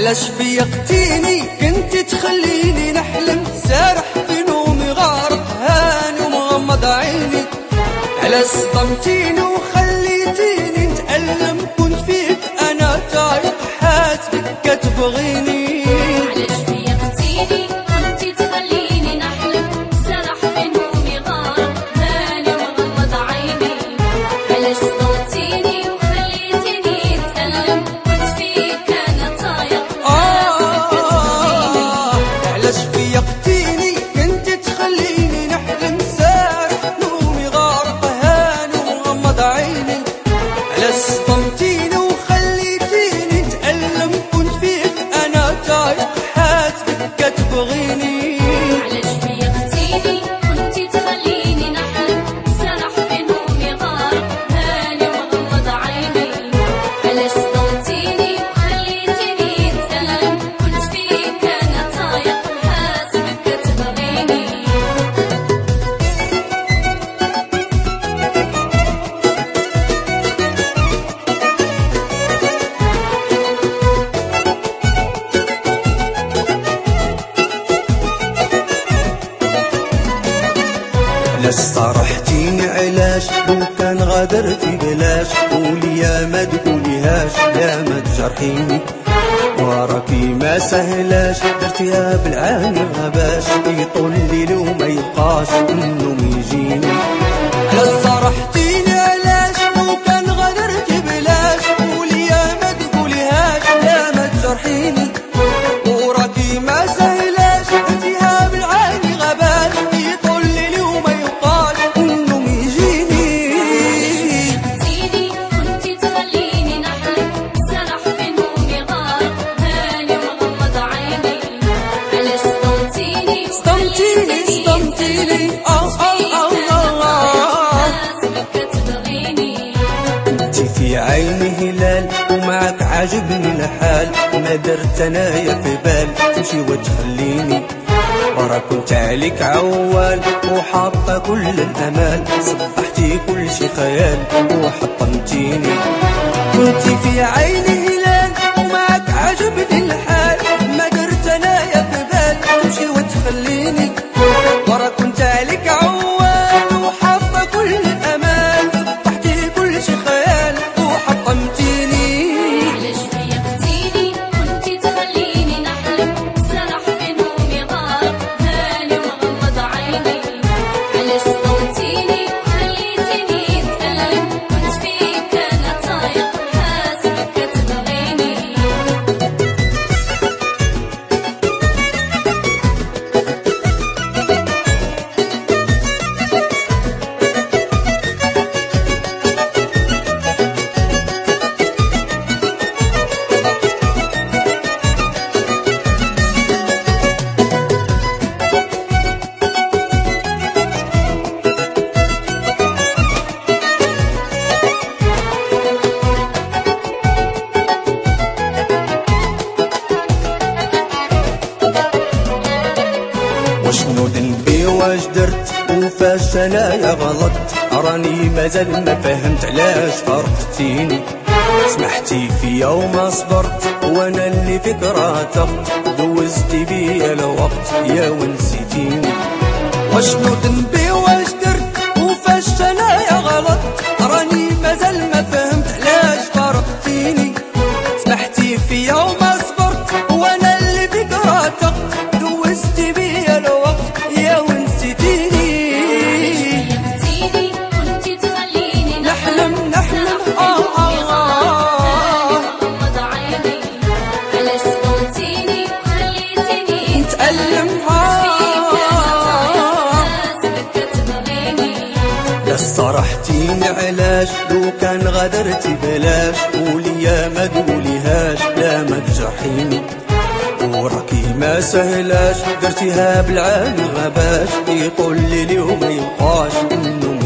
علاش فيقتيني كنت تخليني نحلم سارح في نومي غارق هاني ومغمض عيني علاش صدمتيني وخليتيني نتألم كنت فيك انا تايق حاسبك كتبغيني علاش فيقتيني كنت تخليني نحلم سارح في نومي غارق هاني ومغمض عيني علاش صدمتيني وخليتيني نتألم كنت فيك انا تايق علاش فيقتيني كنت تخليني نحلم سارح نومي غارق هاني ومغمض عيني علاش صدمتيني وخليتيني نتألم كنت فيك انا تايق حاسبك كتبغيني علاش فيقتيني كنت تخليني نحلم سارح في نومي غارق هاني ومغمض عيني علاش صدمتيني وخليتيني نتألم كنت فيك انا تايق حاسبك كتبغيني علاش صرحتيني علاش لو كان غادرتي بلاش قولي يا ما تقوليهاش يا ما تجرحيني وراكي ما سهلاش درتيها بالعاني غباش يطول الليل وما يبقاش النوم يجيني علاش صرحتيني علاش لو كان غادرتي بلاش قولي يا ما تقوليهاش يا ما تجرحيني وراكي ما سهلاش درتيها بالعاني غباش يطول الليل وما يبقاش النوم يجيني فيقتيني كنت تخليني نحلم سارح في نومي غارق هاني ومغمض عيني علاش صدمتيني صدمتيني حاسبك كتبغيني انتي في عيني هلال ومعك عاجبني الحال ما درت انايا في بال تمشي وتخليني ورا كنت عليك عوال وحاطة كل الامال صبحتي كل شي خيال وحطمتيني كنتي في عيني هلال ومعك عاجبني الحال ما درت انايا في بال تمشي وتخليني ورا كنت عليك عوال وحاطة كل الامال صبحتي كل شي خيال وحطمتيني علاش فيقتيني كنت تخليني نحلم سارح في نومي غارق هاني ومغمض عيني علاش صدمتيني وخليتيني نتألم كنت فيك انا تايق حاسبك كتبغيني وشنو ذنبي واش درت وفاش انايا غلطت راني مازال ما فهمت علاش فرقتيني سمحتي فيا وما صبرت وانا اللي فيك راتقت دوزتي بيا الوقت يا ونسيتيني وشنو ذنبي واش درت وفاش انايا غلطت راني مازال ما فهمت علاش فرقتيني سمحتي فيا وما صبرت وانا اللي فيك راتقت دوزتي بيا الوقت يا ونسيتيني فيقتيني كنت تخليني نحلم ومغمض عيني علاش صدمتيني وخليتيني نتألم حاسبك كتبغيني لا صرحتيني علاش لو كان غادرتي بلاش قولي يا ما تقوليهاش لا ما تجرحيني وراكي ما سهلاش درتيها بالعاني غباش يطول ليلي وما يبقاش النوم